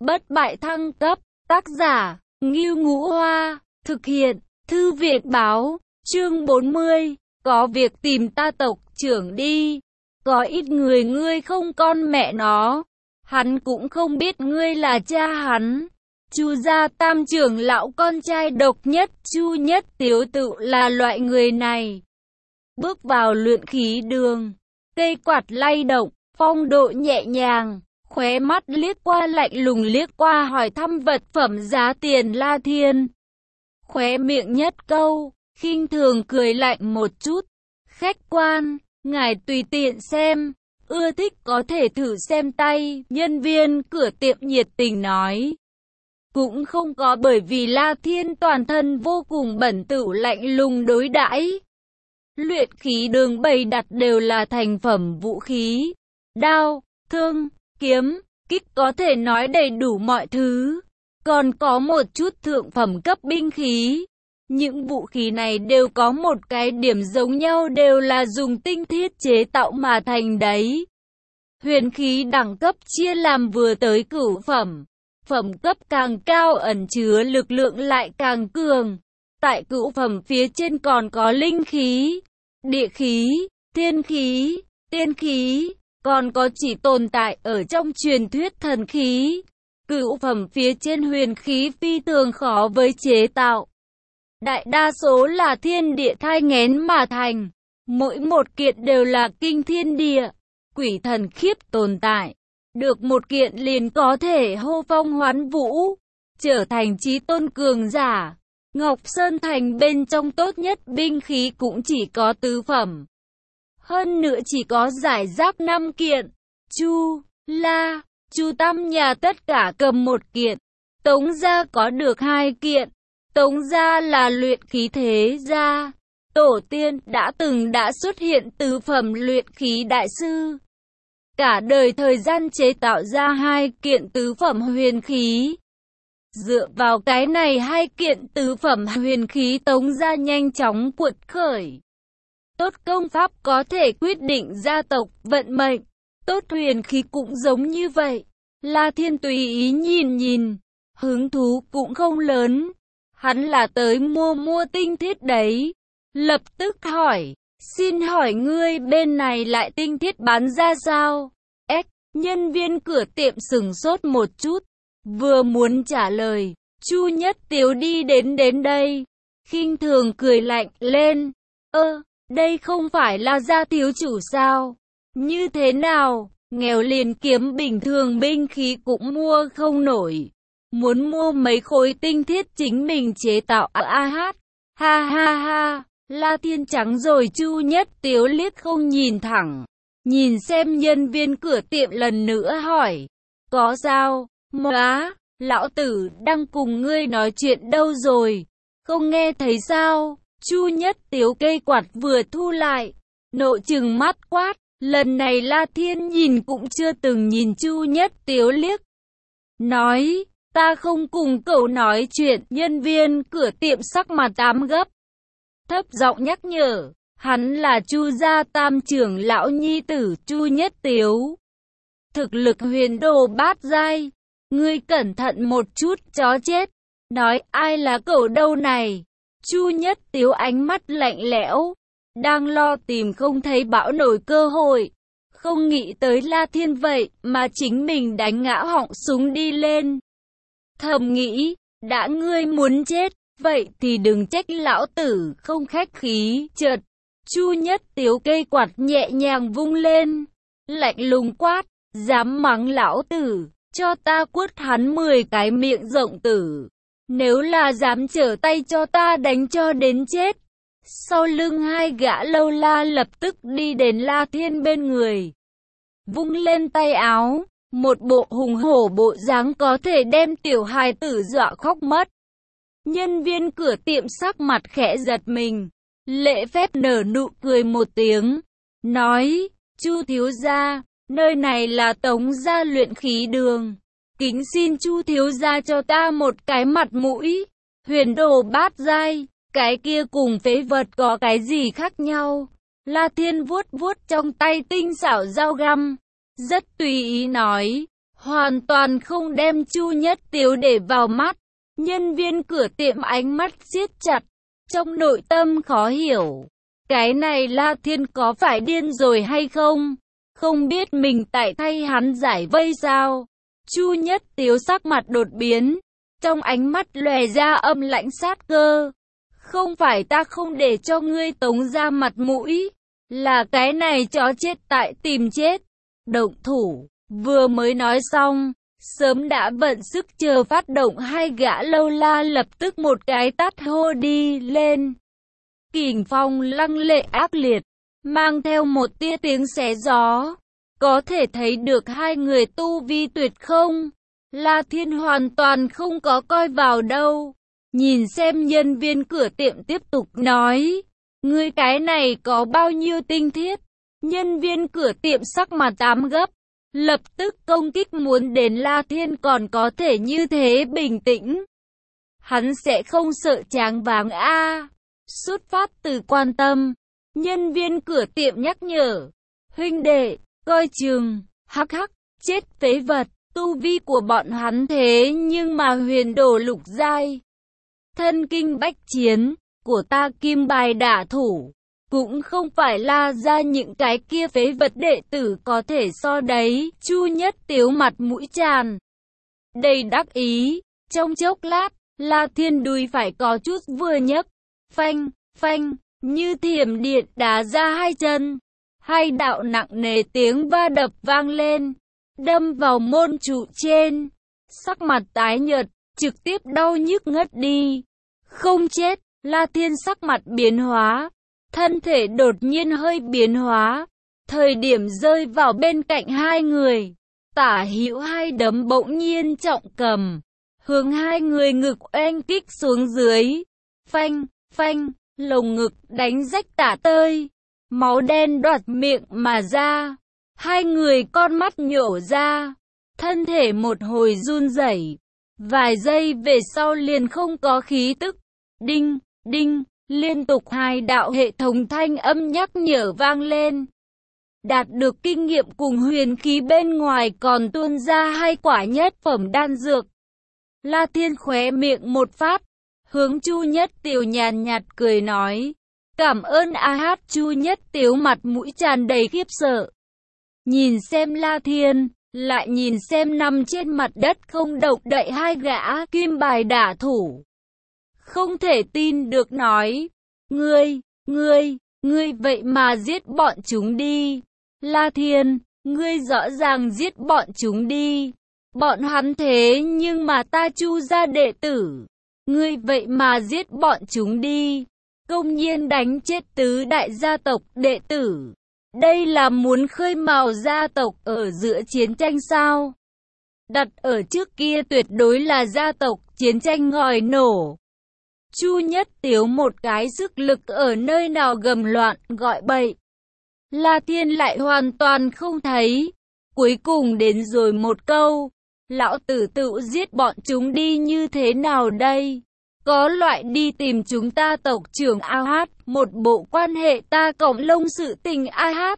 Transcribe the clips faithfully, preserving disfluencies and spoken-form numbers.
bất bại thăng cấp, tác giả, Ngưu Ngũ Hoa, thực hiện, Thư viện báo, chương bốn mươi, có việc tìm ta tộc trưởng đi, có ít người ngươi không con mẹ nó, hắn cũng không biết ngươi là cha hắn. Chu gia tam trưởng lão con trai độc nhất, Chu Nhất Tiếu tự là loại người này. Bước vào luyện khí đường, cây quạt lay động, phong độ nhẹ nhàng, khóe mắt liếc qua lạnh lùng liếc qua hỏi thăm vật phẩm giá tiền La Thiên. Khóe miệng nhất câu, khinh thường cười lạnh một chút. Khách quan, ngài tùy tiện xem, ưa thích có thể thử xem tay, nhân viên cửa tiệm nhiệt tình nói. Cũng không có bởi vì La Thiên toàn thân vô cùng bẩn tửu lạnh lùng đối đãi. Luyện khí đường bày đặt đều là thành phẩm vũ khí, đao, thương, kiếm, kích có thể nói đầy đủ mọi thứ. Còn có một chút thượng phẩm cấp binh khí. Những vũ khí này đều có một cái điểm giống nhau, đều là dùng tinh thiết chế tạo mà thành đấy. Huyền khí đẳng cấp chia làm vừa tới cửu phẩm. Phẩm cấp càng cao ẩn chứa lực lượng lại càng cường. Tại cửu phẩm phía trên còn có linh khí, địa khí, thiên khí, tiên khí, còn có chỉ tồn tại ở trong truyền thuyết thần khí. Cửu phẩm phía trên huyền khí phi thường khó với chế tạo. Đại đa số là thiên địa thai nghén mà thành. Mỗi một kiện đều là kinh thiên địa, quỷ thần khiếp tồn tại. Được một kiện liền có thể hô phong hoán vũ, trở thành chí tôn cường giả. Ngọc Sơn Thành bên trong tốt nhất binh khí cũng chỉ có tứ phẩm. Hơn nữa chỉ có giải rác năm kiện. Chu, La, Chu Tam nhà tất cả cầm một kiện. Tống gia có được hai kiện. Tống gia là luyện khí thế gia. Tổ tiên đã từng đã xuất hiện tứ phẩm luyện khí đại sư. Cả đời thời gian chế tạo ra hai kiện tứ phẩm huyền khí. Dựa vào cái này hai kiện tứ phẩm huyền khí Tống gia nhanh chóng cuột khởi. Tốt công pháp có thể quyết định gia tộc vận mệnh. Tốt huyền khí cũng giống như vậy. La Thiên tùy ý nhìn nhìn, hứng thú cũng không lớn. Hắn là tới mua mua tinh thiết đấy. Lập tức hỏi, xin hỏi ngươi bên này lại tinh thiết bán ra sao? Ếch, nhân viên cửa tiệm sừng sốt một chút, vừa muốn trả lời, Chu Nhất Tiếu đi đến đến đây, khinh thường cười lạnh lên. Ơ, đây không phải là gia thiếu chủ sao? Như thế nào, nghèo liền kiếm bình thường binh khí cũng mua không nổi. Muốn mua mấy khối tinh thiết chính mình chế tạo à à hát. Ha ha ha, La Thiên trắng rồi Chu Nhất Tiếu liếc không nhìn thẳng. Nhìn xem nhân viên cửa tiệm lần nữa hỏi. Có sao? Móa, lão tử đang cùng ngươi nói chuyện đâu rồi? Không nghe thấy sao? Chu Nhất Tiếu cây quạt vừa thu lại. Nộ trừng mắt quát. Lần này La Thiên nhìn cũng chưa từng nhìn Chu Nhất Tiếu liếc. Nói, ta không cùng cậu nói chuyện. Nhân viên cửa tiệm sắc mặt tám gấp. Thấp giọng nhắc nhở. Hắn là Chu gia tam trưởng lão nhi tử Chu Nhất Tiếu. Thực lực huyền đồ bát giai. Ngươi cẩn thận một chút chó chết. Nói ai là cậu đâu này. Chu Nhất Tiếu ánh mắt lạnh lẽo. Đang lo tìm không thấy bão nổi cơ hội. Không nghĩ tới La Thiên vậy mà chính mình đánh ngã họng súng đi lên. Thầm nghĩ, đã ngươi muốn chết, vậy thì đừng trách lão tử không khách khí. Chợt, Chu Nhất Tiếu cây quạt nhẹ nhàng vung lên, lạnh lùng quát, dám mắng lão tử, cho ta quất hắn mười cái miệng rộng tử. Nếu là dám trở tay cho ta đánh cho đến chết. Sau lưng hai gã lâu la lập tức đi đến La Thiên bên người. Vung lên tay áo, một bộ hùng hổ bộ dáng có thể đem tiểu hài tử dọa khóc mất. Nhân viên cửa tiệm sắc mặt khẽ giật mình. Lễ phép nở nụ cười một tiếng. Nói, Chu thiếu gia, nơi này là Tống gia luyện khí đường. Kính xin Chu thiếu gia cho ta một cái mặt mũi. Huyền đồ bát giai. Cái kia cùng phế vật có cái gì khác nhau? La Thiên vuốt vuốt trong tay tinh xảo dao găm. Rất tùy ý nói. hoàn toàn không đem Chu Nhất Tiếu để vào mắt. Nhân viên cửa tiệm ánh mắt siết chặt, trong nội tâm khó hiểu. Cái này La Thiên có phải điên rồi hay không? Không biết mình tại thay hắn giải vây sao? Chu Nhất Tiếu sắc mặt đột biến, trong ánh mắt lòe ra âm lãnh sát cơ. Không phải ta không để cho ngươi Tống ra mặt mũi, là cái này chó chết tại tìm chết. Động thủ, vừa mới nói xong, sớm đã vận sức chờ phát động hai gã lâu la lập tức một cái tát hô đi lên. Kình phong lăng lệ ác liệt, mang theo một tia tiếng xé gió. Có thể thấy được hai người tu vi tuyệt không? La Thiên hoàn toàn không có coi vào đâu. Nhìn xem nhân viên cửa tiệm tiếp tục nói, ngươi cái này có bao nhiêu tinh thiết? Nhân viên cửa tiệm sắc mặt tám gấp, lập tức công kích muốn đến La Thiên còn có thể như thế bình tĩnh. Hắn sẽ không sợ tráng váng a. Xuất phát từ quan tâm, nhân viên cửa tiệm nhắc nhở, huynh đệ, coi chừng, hắc hắc, chết phế vật, tu vi của bọn hắn thế nhưng mà huyền đồ lục giai. Thân kinh bách chiến, của ta kim bài đả thủ, cũng không phải là ra những cái kia phế vật đệ tử có thể so đấy. Chu Nhất Tiếu mặt mũi tràn đầy đắc ý, trong chốc lát, La Thiên đùi phải có chút vừa nhấc, phanh, phanh, như thiểm điện đá ra hai chân. Hai đạo nặng nề tiếng va đập vang lên, đâm vào môn trụ trên. Sắc mặt tái nhợt, trực tiếp đau nhức ngất đi. Không chết, La Thiên sắc mặt biến hóa, thân thể đột nhiên hơi biến hóa. Thời điểm rơi vào bên cạnh hai người, tả hữu hai đấm bỗng nhiên trọng cầm, hướng hai người ngực oanh kích xuống dưới. Phanh, phanh, lồng ngực đánh rách tả tơi, máu đen đoạt miệng mà ra. Hai người con mắt nhổ ra, thân thể một hồi run rẩy, vài giây về sau liền không có khí tức. Đinh, đinh, liên tục hai đạo hệ thống thanh âm nhắc nhở vang lên. Đạt được kinh nghiệm cùng huyền khí bên ngoài còn tuôn ra hai quả nhất phẩm đan dược. La Thiên khóe miệng một phát, hướng Chu Nhất Tiếu nhàn nhạt cười nói, cảm ơn a hát. Chu Nhất Tiếu mặt mũi tràn đầy khiếp sợ, nhìn xem La Thiên, lại nhìn xem nằm trên mặt đất không động đậy hai gã kim bài đả thủ. Không thể tin được nói, ngươi, ngươi, ngươi vậy mà giết bọn chúng đi. La Thiên, ngươi rõ ràng giết bọn chúng đi. Bọn hắn thế nhưng mà ta Chu gia đệ tử. Ngươi vậy mà giết bọn chúng đi. Công nhiên đánh chết tứ đại gia tộc đệ tử. Đây là muốn khơi mào gia tộc ở giữa chiến tranh sao? Đặt ở trước kia tuyệt đối là gia tộc chiến tranh ngòi nổ. Chu Nhất Tiếu một cái sức lực ở nơi nào gầm loạn gọi bậy. La Thiên lại hoàn toàn không thấy. Cuối cùng đến rồi một câu, lão tử tự giết bọn chúng đi như thế nào đây? Có loại đi tìm chúng ta tộc trưởng a hát, một bộ quan hệ ta cổng lông sự tình a hát.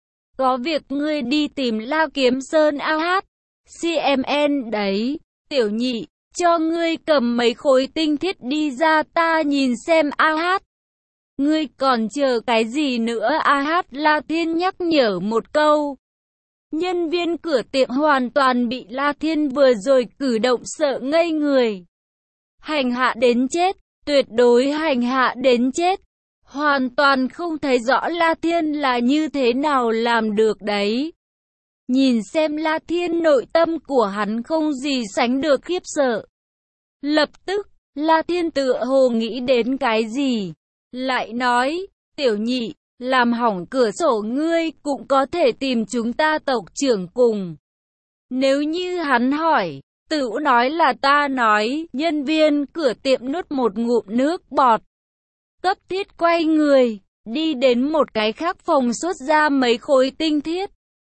Có việc ngươi đi tìm La Kiếm Sơn a hát, xê em en đấy, tiểu nhị, cho ngươi cầm mấy khối tinh thiết đi ra ta nhìn xem a hát. Ngươi còn chờ cái gì nữa a hát? La Thiên nhắc nhở một câu. Nhân viên cửa tiệm hoàn toàn bị La Thiên vừa rồi cử động sợ ngây người. Hành hạ đến chết, tuyệt đối hành hạ đến chết. Hoàn toàn không thấy rõ La Thiên là như thế nào làm được đấy. Nhìn xem La Thiên, nội tâm của hắn không gì sánh được khiếp sợ. Lập tức, La Thiên tựa hồ nghĩ đến cái gì, lại nói, tiểu nhị, làm hỏng cửa sổ ngươi cũng có thể tìm chúng ta tộc trưởng cùng. Nếu như hắn hỏi, tự nói là ta nói. Nhân viên cửa tiệm nuốt một ngụm nước bọt, cấp thiết quay người, đi đến một cái khác phòng xuất ra mấy khối tinh thiết.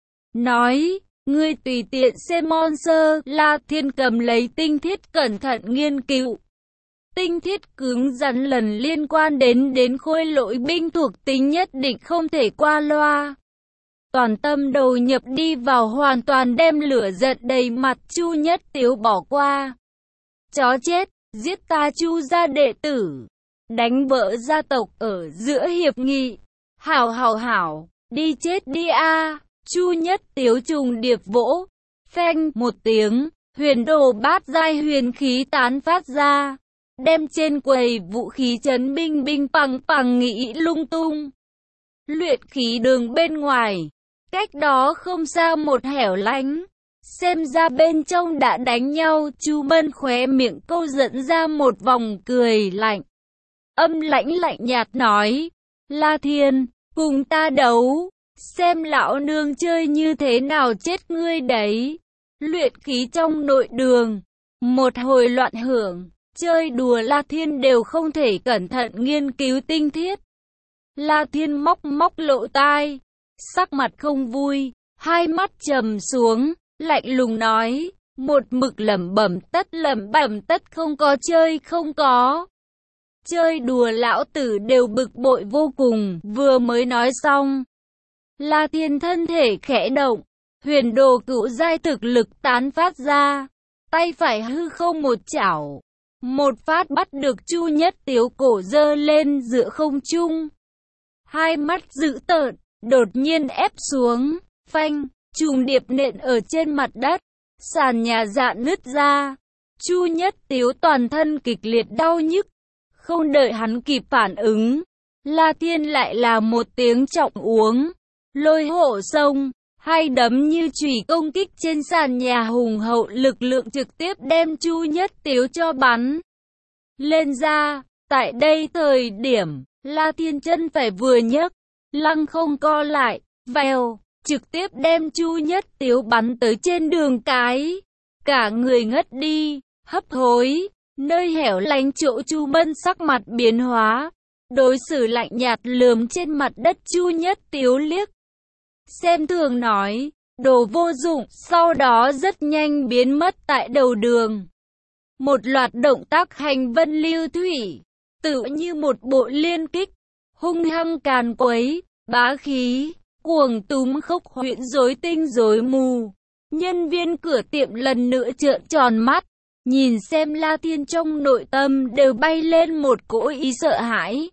Nói, ngươi tùy tiện xem monster. La Thiên cầm lấy tinh thiết cẩn thận nghiên cứu. Tinh thiết cứng rắn lần liên quan đến đến khôi lỗi binh thuộc tính nhất định không thể qua loa. toàn tâm đầu nhập đi vào, hoàn toàn đem lửa giận đầy mặt Chu Nhất Tiếu bỏ qua. Chó chết, giết ta Chu gia đệ tử, đánh vỡ gia tộc ở giữa hiệp nghị. Hảo hảo hảo, đi chết đi a. Chu Nhất Tiếu trùng điệp vỗ, phanh một tiếng, huyền đồ bát giai huyền khí tán phát ra, đem trên quầy vũ khí chấn binh binh bằng bằng nghĩ lung tung. Luyện khí đường bên ngoài, cách đó không xa một hẻo lánh, xem ra bên trong đã đánh nhau. Chu Mân khóe miệng câu dẫn ra một vòng cười lạnh, âm lãnh lạnh nhạt nói, La Thiên, cùng ta đấu, xem lão nương chơi như thế nào chết ngươi đấy. Luyện khí trong nội đường, một hồi loạn hưởng, chơi đùa La Thiên đều không thể cẩn thận nghiên cứu tinh thiết. La Thiên móc móc lỗ tai, sắc mặt không vui, hai mắt trầm xuống, lạnh lùng nói, một mực lẩm bẩm tất lẩm bẩm tất, không có chơi không có. Chơi đùa lão tử đều bực bội vô cùng. Vừa mới nói xong, La Thiên thân thể khẽ động, huyền đồ cửu giai thực lực tán phát ra, tay phải hư không một chảo, một phát bắt được Chu Nhất Tiếu cổ giơ lên giữa không trung. Hai mắt dữ tợn, đột nhiên ép xuống, phanh, trùng điệp nện ở trên mặt đất, sàn nhà dạn nứt ra. Chu Nhất Tiếu toàn thân kịch liệt đau nhức, không đợi hắn kịp phản ứng, La Thiên lại là một tiếng trọng uống, lôi hộ sông, hai đấm như chùy công kích trên sàn nhà hùng hậu, lực lượng trực tiếp đem Chu Nhất Tiếu cho bắn lên ra. Tại đây thời điểm, La Thiên chân phải vừa nhấc, lăng không co lại, vèo, trực tiếp đem Chu Nhất Tiếu bắn tới trên đường cái, cả người ngất đi, hấp hối. Nơi hẻo lánh chỗ Chu Mân sắc mặt biến hóa, đối xử lạnh nhạt lườm trên mặt đất Chu Nhất Tiếu liếc, xem thường nói, đồ vô dụng, sau đó rất nhanh biến mất tại đầu đường. Một loạt động tác hành vân lưu thủy, tự như một bộ liên kích, hung hăng càn quấy, bá khí, cuồng túm khốc huyễn, rối tinh rối mù. Nhân viên cửa tiệm lần nữa trợn tròn mắt, nhìn xem La Thiên, trong nội tâm đều bay lên một cỗ ý sợ hãi.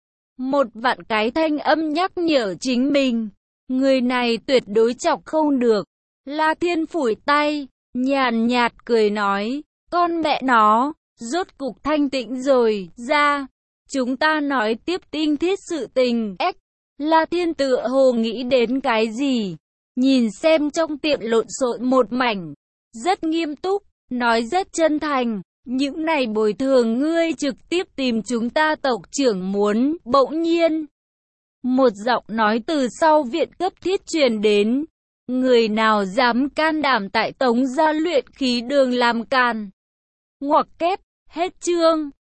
Một vạn cái thanh âm nhắc nhở chính mình, người này tuyệt đối chọc không được. La Thiên phủi tay, nhàn nhạt cười nói, con mẹ nó, rốt cục thanh tĩnh rồi, ra, chúng ta nói tiếp tinh thiết sự tình. Ếch, La Thiên tựa hồ nghĩ đến cái gì, nhìn xem trong tiệm lộn xộn một mảnh, rất nghiêm túc, nói rất chân thành, những này bồi thường ngươi trực tiếp tìm chúng ta tộc trưởng muốn. Bỗng nhiên, một giọng nói từ sau viện cấp thiết truyền đến, người nào dám can đảm tại Tống gia luyện khí đường làm càn. Ngoặc kép, hết chương.